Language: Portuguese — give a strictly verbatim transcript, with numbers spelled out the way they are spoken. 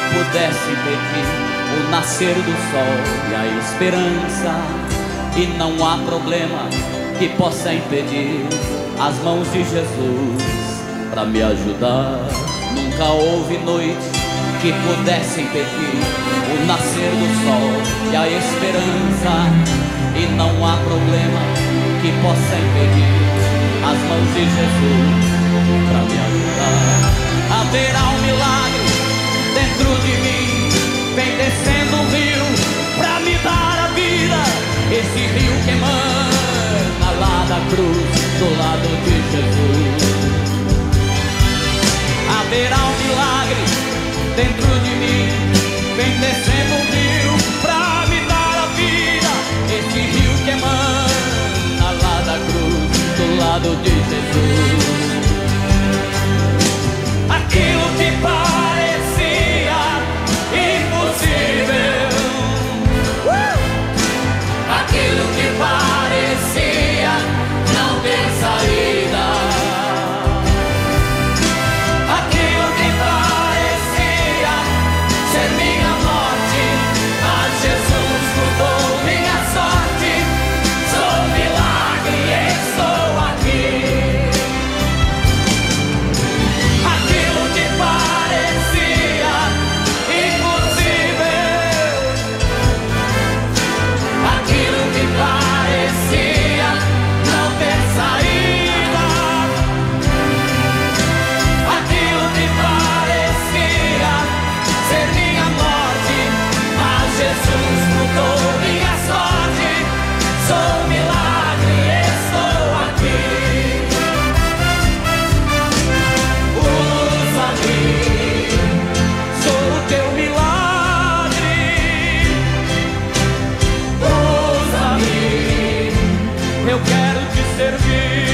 pudesse impedir o nascer do sol e a esperança. E não há problema que possa impedir as mãos de Jesus para me ajudar. Nunca houve noite que pudesse impedir o nascer do sol e a esperança. E não há problema que possa impedir as mãos de Jesus para me ajudar. Haverá um milagre dentro de mim, vem descendo um rio pra me dar a vida. Esse rio que emana lá da cruz, do lado de Jesus. Haverá um milagre dentro de mim, vem descendo um rio pra me dar a vida. Esse rio que emana lá da cruz, do lado de Jesus. Aquilo que parecia impossível, uh! Aquilo que parecia não ter saída, aquilo que parecia ser minha morte, mas Jesus mudou minha sorte. Sou um milagre e estou aqui. Aquilo que parecia impossível, aquilo que parecia não ter saída, aquilo que parecia ser minha morte, mas Jesus mudou minha sorte. Sou um milagre e estou aqui. Usa-me, sou o teu milagre. Usa-me, eu quero te servir.